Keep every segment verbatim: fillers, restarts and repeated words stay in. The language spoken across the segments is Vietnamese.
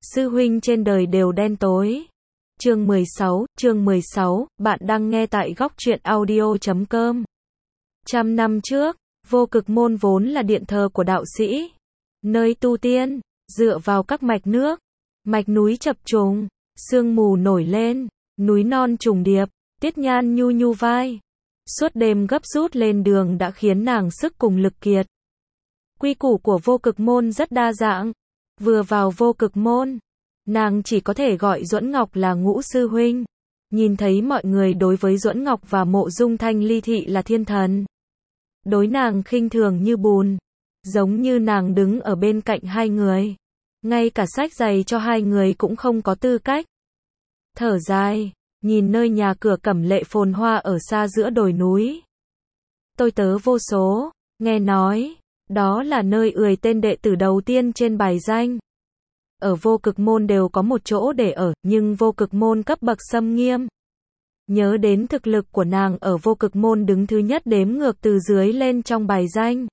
sư huynh trên đời đều đen tối. Chương mười sáu, chương mười sáu, bạn đang nghe tại góc truyện audio chấm com. Trăm năm trước, Vô Cực Môn vốn là điện thờ của đạo sĩ, nơi tu tiên, dựa vào các mạch nước, mạch núi chập trùng, sương mù nổi lên, núi non trùng điệp, Tiết Nhan nhu nhu vai. Suốt đêm gấp rút lên đường đã khiến nàng sức cùng lực kiệt. Quy củ của Vô Cực Môn rất đa dạng. Vừa vào Vô Cực Môn, nàng chỉ có thể gọi Duẫn Ngọc là Ngũ sư huynh. Nhìn thấy mọi người đối với Duẫn Ngọc và Mộ Dung Thanh Ly thị là thiên thần. Đối nàng khinh thường như bùn, giống như nàng đứng ở bên cạnh hai người. Ngay cả xách giày cho hai người cũng không có tư cách. Thở dài, nhìn nơi nhà cửa cẩm lệ phồn hoa ở xa giữa đồi núi. Tôi tớ vô số, nghe nói, đó là nơi ười tên đệ tử đầu tiên trên bài danh. Ở Vô Cực Môn đều có một chỗ để ở, nhưng Vô Cực Môn cấp bậc xâm nghiêm. Nhớ đến thực lực của nàng ở Vô Cực Môn đứng thứ nhất đếm ngược từ dưới lên trong bài danh.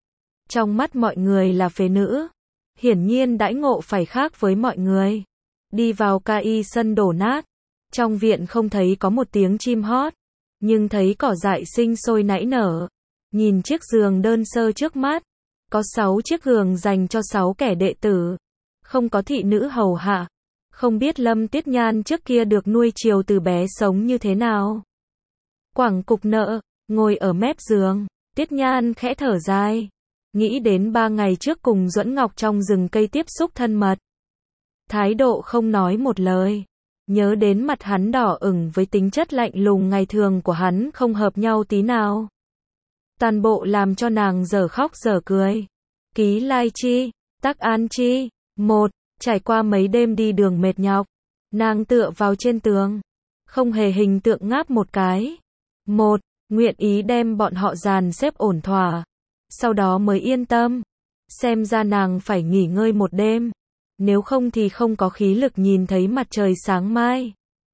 Trong mắt mọi người là phế nữ. Hiển nhiên đãi ngộ phải khác với mọi người. Đi vào ca y sân đổ nát. Trong viện không thấy có một tiếng chim hót. Nhưng thấy cỏ dại sinh sôi nảy nở. Nhìn chiếc giường đơn sơ trước mắt. Có sáu chiếc giường dành cho sáu kẻ đệ tử. Không có thị nữ hầu hạ. Không biết Lâm Tiết Nhan trước kia được nuôi chiều từ bé sống như thế nào. Quẳng cục nợ, ngồi ở mép giường, Tiết Nhan khẽ thở dài. Nghĩ đến ba ngày trước cùng Duẫn Ngọc trong rừng cây tiếp xúc thân mật. Thái độ không nói một lời. Nhớ đến mặt hắn đỏ ửng với tính chất lạnh lùng ngày thường của hắn không hợp nhau tí nào. Toàn bộ làm cho nàng dở khóc dở cười. Ký Lai Chi, Tắc An Chi. Một, trải qua mấy đêm đi đường mệt nhọc, nàng tựa vào trên tường, không hề hình tượng ngáp một cái. Một, nguyện ý đem bọn họ dàn xếp ổn thỏa, sau đó mới yên tâm. Xem ra nàng phải nghỉ ngơi một đêm, nếu không thì không có khí lực nhìn thấy mặt trời sáng mai.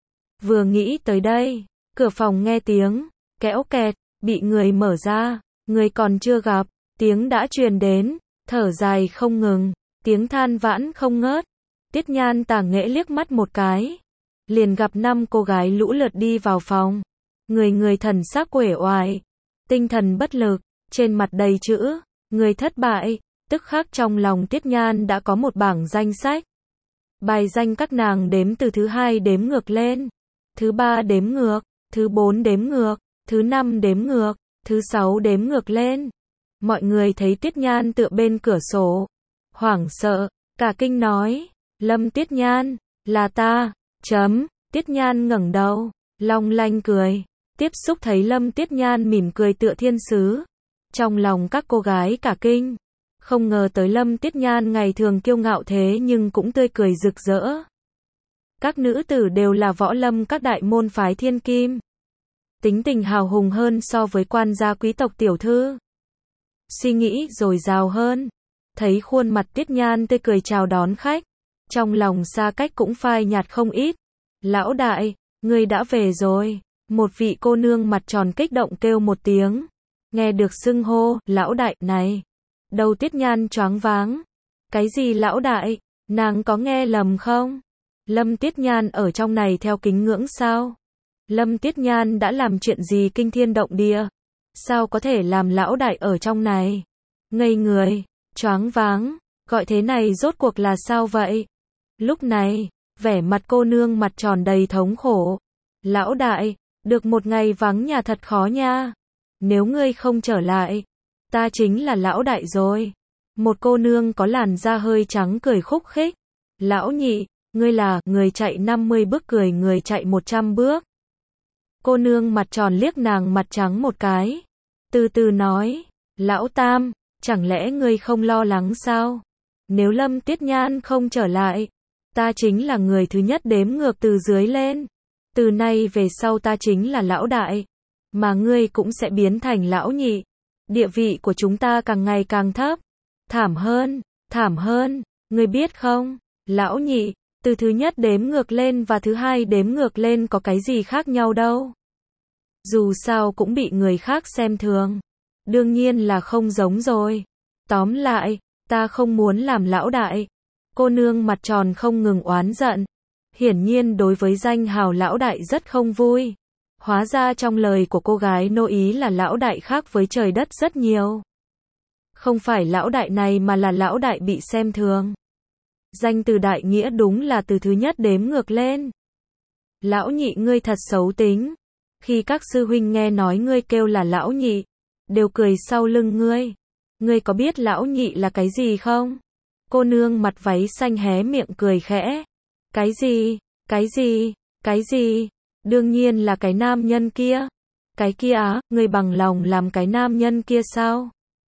Vừa nghĩ tới đây, cửa phòng nghe tiếng kéo kẹt, bị người mở ra, người còn chưa gặp, tiếng đã truyền đến, thở dài không ngừng. Tiếng than vãn không ngớt. Tiết Nhan tà nghễ liếc mắt một cái. Liền gặp năm cô gái lũ lượt đi vào phòng. Người người thần sắc uể oải. Tinh thần bất lực. Trên mặt đầy chữ. Người thất bại. Tức khắc trong lòng Tiết Nhan đã có một bảng danh sách. Bài danh các nàng đếm từ thứ hai đếm ngược lên. Thứ ba đếm ngược. Thứ bốn đếm ngược. Thứ năm đếm ngược. Thứ sáu đếm ngược lên. Mọi người thấy Tiết Nhan tựa bên cửa sổ. Hoảng sợ, cả kinh nói, Lâm Tiết Nhan, là ta, chấm, Tiết Nhan ngẩng đầu, long lanh cười, tiếp xúc thấy Lâm Tiết Nhan mỉm cười tựa thiên sứ. Trong lòng các cô gái cả kinh, không ngờ tới Lâm Tiết Nhan ngày thường kiêu ngạo thế nhưng cũng tươi cười rực rỡ. Các nữ tử đều là võ lâm các đại môn phái thiên kim. Tính tình hào hùng hơn so với quan gia quý tộc tiểu thư. Suy nghĩ dồi dào hơn. Thấy khuôn mặt Tiết Nhan tươi cười chào đón khách, trong lòng xa cách cũng phai nhạt không ít. Lão đại, ngươi đã về rồi. Một vị cô nương mặt tròn kích động kêu một tiếng. Nghe được xưng hô, lão đại này. Đầu Tiết Nhan choáng váng. Cái gì lão đại, nàng có nghe lầm không? Lâm Tiết Nhan ở trong này theo kính ngưỡng sao? Lâm Tiết Nhan đã làm chuyện gì kinh thiên động địa? Sao có thể làm lão đại ở trong này? Ngây người. Choáng váng, gọi thế này rốt cuộc là sao vậy? Lúc này, vẻ mặt cô nương mặt tròn đầy thống khổ. Lão đại, được một ngày vắng nhà thật khó nha. Nếu ngươi không trở lại, ta chính là lão đại rồi. Một cô nương có làn da hơi trắng cười khúc khích. Lão nhị, ngươi là người chạy năm mươi bước cười người chạy một trăm bước. Cô nương mặt tròn liếc nàng mặt trắng một cái. Từ từ nói, lão tam. Chẳng lẽ ngươi không lo lắng sao? Nếu Lâm Tiết Nhan không trở lại, ta chính là người thứ nhất đếm ngược từ dưới lên. Từ nay về sau ta chính là lão đại, mà ngươi cũng sẽ biến thành lão nhị. Địa vị của chúng ta càng ngày càng thấp. Thảm hơn, thảm hơn, ngươi biết không? Lão nhị, từ thứ nhất đếm ngược lên và thứ hai đếm ngược lên có cái gì khác nhau đâu. Dù sao cũng bị người khác xem thường. Đương nhiên là không giống rồi. Tóm lại, ta không muốn làm lão đại. Cô nương mặt tròn không ngừng oán giận. Hiển nhiên đối với danh hào lão đại rất không vui. Hóa ra trong lời của cô gái nô ý là lão đại khác với trời đất rất nhiều. Không phải lão đại này mà là lão đại bị xem thường. Danh từ đại nghĩa đúng là từ thứ nhất đếm ngược lên. Lão nhị ngươi thật xấu tính. Khi các sư huynh nghe nói ngươi kêu là lão nhị, đều cười sau lưng ngươi. Ngươi có biết lão nhị là cái gì không? Cô nương mặt váy xanh hé miệng cười khẽ. Cái gì? Cái gì? Cái gì? Đương nhiên là cái nam nhân kia. Cái kia á, ngươi bằng lòng làm cái nam nhân kia sao?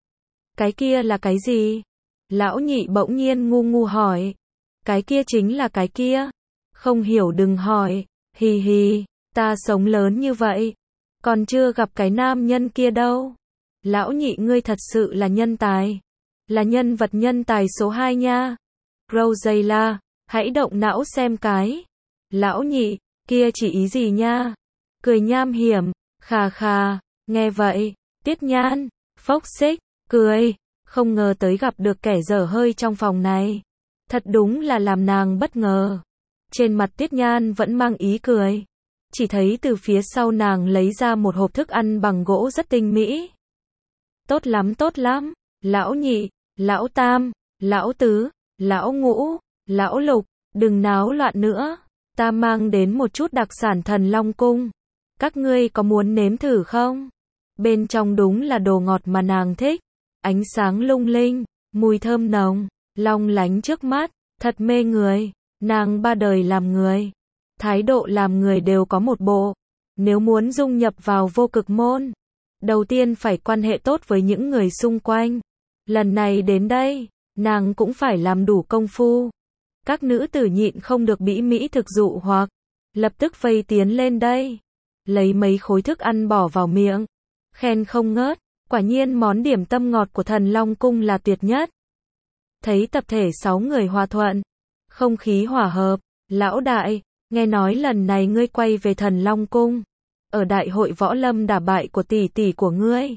Cái kia là cái gì? Lão nhị bỗng nhiên ngu ngu hỏi. Cái kia chính là cái kia. Không hiểu đừng hỏi. Hì hì, ta sống lớn như vậy, còn chưa gặp cái nam nhân kia đâu. Lão nhị ngươi thật sự là nhân tài. Là nhân vật nhân tài số hai nha. Rosella, hãy động não xem cái. Lão nhị, kia chỉ ý gì nha? Cười nham hiểm, khà khà, nghe vậy, Tiết Nhan, phốc xích, cười, không ngờ tới gặp được kẻ dở hơi trong phòng này. Thật đúng là làm nàng bất ngờ. Trên mặt Tiết Nhan vẫn mang ý cười. Chỉ thấy từ phía sau nàng lấy ra một hộp thức ăn bằng gỗ rất tinh mỹ. Tốt lắm tốt lắm, lão nhị, lão tam, lão tứ, lão ngũ, lão lục, đừng náo loạn nữa. Ta mang đến một chút đặc sản Thần Long Cung. Các ngươi có muốn nếm thử không? Bên trong đúng là đồ ngọt mà nàng thích. Ánh sáng lung linh, mùi thơm nồng, long lánh trước mắt, thật mê người. Nàng ba đời làm người, thái độ làm người đều có một bộ. Nếu muốn dung nhập vào vô cực môn, đầu tiên phải quan hệ tốt với những người xung quanh. Lần này đến đây, nàng cũng phải làm đủ công phu. Các nữ tử nhịn không được bĩ mỹ thực dụ hoặc, lập tức vây tiến lên đây. Lấy mấy khối thức ăn bỏ vào miệng, khen không ngớt. Quả nhiên món điểm tâm ngọt của Thần Long Cung là tuyệt nhất. Thấy tập thể sáu người hòa thuận, không khí hòa hợp. Lão đại, nghe nói lần này ngươi quay về Thần Long Cung, ở đại hội võ lâm đả bại của tỷ tỷ của ngươi.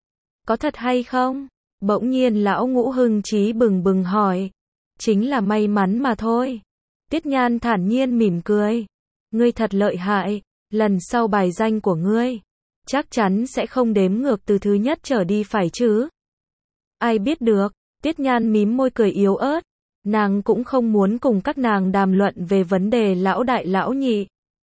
Có thật hay không? Bỗng nhiên lão ngũ hưng trí bừng bừng hỏi. Chính là may mắn mà thôi. Tiết Nhan thản nhiên mỉm cười. Ngươi thật lợi hại, lần sau bài danh của ngươi chắc chắn sẽ không đếm ngược từ thứ nhất trở đi phải chứ? Ai biết được, Tiết Nhan mím môi cười yếu ớt. Nàng cũng không muốn cùng các nàng đàm luận về vấn đề lão đại lão nhị.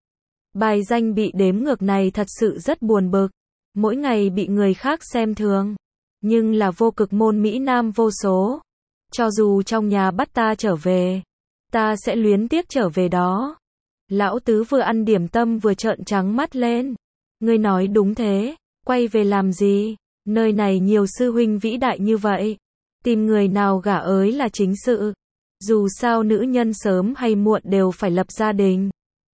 Bài danh bị đếm ngược này thật sự rất buồn bực. Mỗi ngày bị người khác xem thường. Nhưng là vô cực môn Mỹ Nam vô số. Cho dù trong nhà bắt ta trở về, ta sẽ luyến tiếc trở về đó. Lão tứ vừa ăn điểm tâm vừa trợn trắng mắt lên. Ngươi nói đúng thế, quay về làm gì? Nơi này nhiều sư huynh vĩ đại như vậy. Tìm người nào gả ới là chính sự. Dù sao nữ nhân sớm hay muộn đều phải lập gia đình.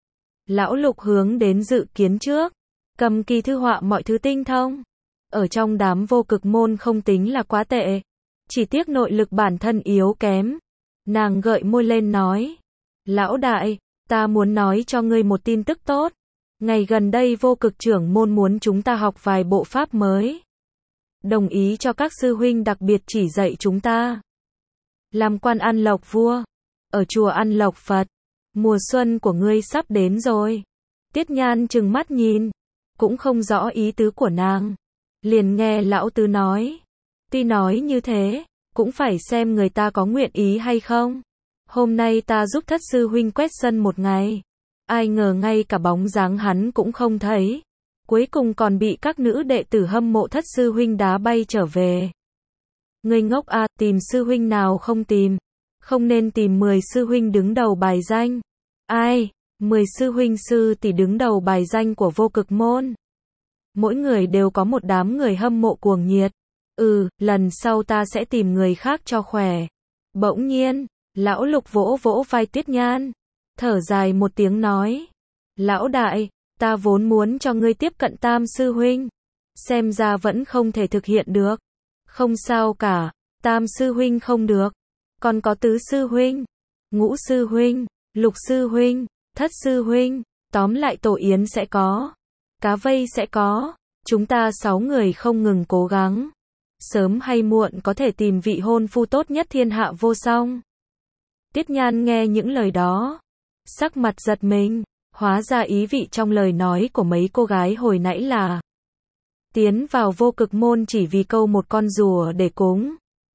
Lão Lục hướng đến dự kiến trước. Cầm kỳ thư họa mọi thứ tinh thông. Ở trong đám vô cực môn không tính là quá tệ. Chỉ tiếc nội lực bản thân yếu kém. Nàng gợi môi lên nói. Lão đại, ta muốn nói cho ngươi một tin tức tốt. Ngày gần đây vô cực trưởng môn muốn chúng ta học vài bộ pháp mới. Đồng ý cho các sư huynh đặc biệt chỉ dạy chúng ta. Làm quan ăn lộc vua. Ở chùa ăn lộc Phật. Mùa xuân của ngươi sắp đến rồi. Tiết Nhan trừng mắt nhìn. Cũng không rõ ý tứ của nàng. Liền nghe lão tứ nói. Tuy nói như thế, cũng phải xem người ta có nguyện ý hay không. Hôm nay ta giúp thất sư huynh quét sân một ngày. Ai ngờ ngay cả bóng dáng hắn cũng không thấy. Cuối cùng còn bị các nữ đệ tử hâm mộ thất sư huynh đá bay trở về. Ngươi ngốc à, tìm sư huynh nào không tìm. Không nên tìm mười sư huynh đứng đầu bài danh. Ai? mười sư huynh sư tỷ đứng đầu bài danh của vô cực môn. Mỗi người đều có một đám người hâm mộ cuồng nhiệt. Ừ, lần sau ta sẽ tìm người khác cho khỏe. Bỗng nhiên, lão Lục vỗ vỗ vai Tiết Nhan. Thở dài một tiếng nói. Lão đại, ta vốn muốn cho ngươi tiếp cận tam sư huynh. Xem ra vẫn không thể thực hiện được. Không sao cả, tam sư huynh không được. Còn có tứ sư huynh, ngũ sư huynh, lục sư huynh, thất sư huynh. Tóm lại tổ yến sẽ có. Cá vây sẽ có. Chúng ta sáu người không ngừng cố gắng. Sớm hay muộn có thể tìm vị hôn phu tốt nhất thiên hạ vô song. Tiết Nhan nghe những lời đó, sắc mặt giật mình, hóa ra ý vị trong lời nói của mấy cô gái hồi nãy là tiến vào vô cực môn chỉ vì câu một con rùa để cúng.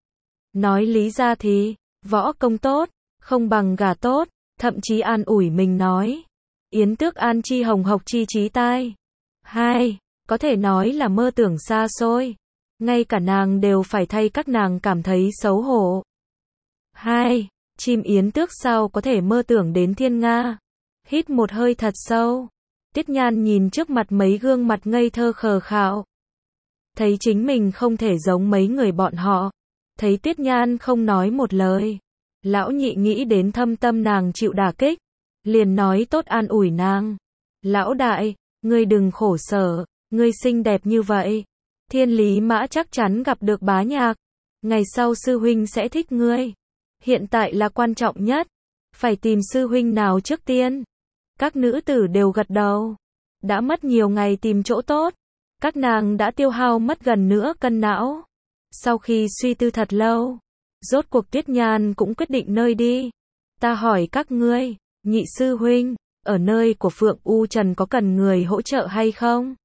Nói lý ra thì, võ công tốt, không bằng gà tốt, thậm chí an ủi mình nói. Yến Tước An chi hồng hộc chi trí tai. Hai, có thể nói là mơ tưởng xa xôi. Ngay cả nàng đều phải thay các nàng cảm thấy xấu hổ. Hai, chim Yến Tước sao có thể mơ tưởng đến thiên nga. Hít một hơi thật sâu. Tiết Nhan nhìn trước mặt mấy gương mặt ngây thơ khờ khạo. Thấy chính mình không thể giống mấy người bọn họ. Thấy Tiết Nhan không nói một lời. Lão nhị nghĩ đến thâm tâm nàng chịu đả kích. Liền nói tốt an ủi nàng. Lão đại, ngươi đừng khổ sở, ngươi xinh đẹp như vậy. Thiên lý mã chắc chắn gặp được bá nhạc. Ngày sau sư huynh sẽ thích ngươi. Hiện tại là quan trọng nhất. Phải tìm sư huynh nào trước tiên. Các nữ tử đều gật đầu. Đã mất nhiều ngày tìm chỗ tốt. Các nàng đã tiêu hao mất gần nửa cân não. Sau khi suy tư thật lâu, rốt cuộc Tiết Nhan cũng quyết định nơi đi. Ta hỏi các ngươi, nhị sư huynh, ở nơi của Phượng U Trần có cần người hỗ trợ hay không?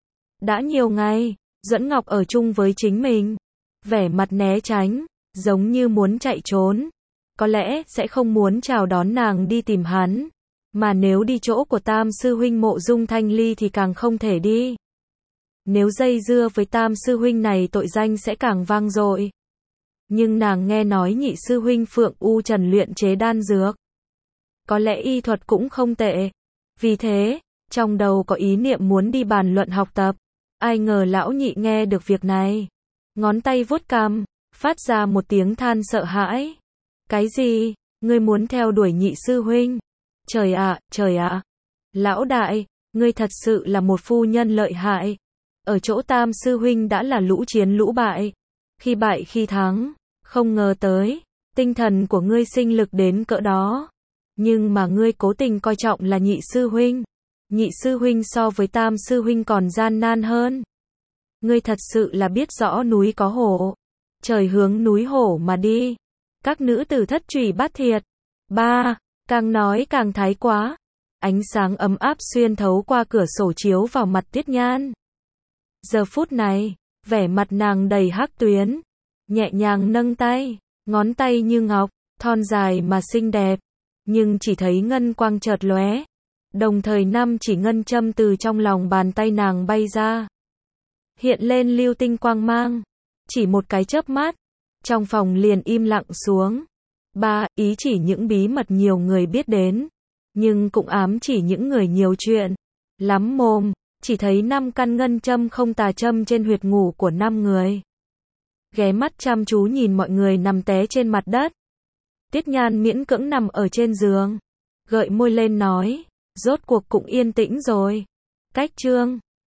Đã nhiều ngày, Duẫn Ngọc ở chung với chính mình. Vẻ mặt né tránh, giống như muốn chạy trốn. Có lẽ sẽ không muốn chào đón nàng đi tìm hắn. Mà nếu đi chỗ của Tam sư huynh Mộ Dung Thanh Ly thì càng không thể đi. Nếu dây dưa với Tam sư huynh này tội danh sẽ càng vang dội. Nhưng nàng nghe nói nhị sư huynh Phượng U Trần luyện chế đan dược. Có lẽ y thuật cũng không tệ. Vì thế, trong đầu có ý niệm muốn đi bàn luận học tập. Ai ngờ lão nhị nghe được việc này. Ngón tay vuốt cằm, phát ra một tiếng than sợ hãi. Cái gì? Ngươi muốn theo đuổi nhị sư huynh? Trời ạ, trời ạ. Lão đại, ngươi thật sự là một phu nhân lợi hại. Ở chỗ Tam sư huynh đã là lũ chiến lũ bại. Khi bại khi thắng, không ngờ tới, tinh thần của ngươi sinh lực đến cỡ đó. Nhưng mà ngươi cố tình coi trọng là nhị sư huynh. Nhị sư huynh so với Tam sư huynh còn gian nan hơn. Ngươi thật sự là biết rõ núi có hổ. Trời hướng núi hổ mà đi. Các nữ tử thất trùy bát thiệt. Ba, càng nói càng thái quá. Ánh sáng ấm áp xuyên thấu qua cửa sổ chiếu vào mặt Tiết Nhan. Giờ phút này, vẻ mặt nàng đầy hắc tuyến. Nhẹ nhàng nâng tay, ngón tay như ngọc, thon dài mà xinh đẹp. Nhưng chỉ thấy ngân quang chợt lóe. Đồng thời năm chỉ ngân châm từ trong lòng bàn tay nàng bay ra. Hiện lên lưu tinh quang mang. Chỉ một cái chớp mắt. Trong phòng liền im lặng xuống. Ba, ý chỉ những bí mật nhiều người biết đến. Nhưng cũng ám chỉ những người nhiều chuyện. Lắm mồm, chỉ thấy năm căn ngân châm không tà châm trên huyệt ngủ của năm người. Ghé mắt chăm chú nhìn mọi người nằm té trên mặt đất. Tiết Nhan miễn cưỡng nằm ở trên giường. Gợi môi lên nói. Rốt cuộc cũng yên tĩnh rồi. Cách chương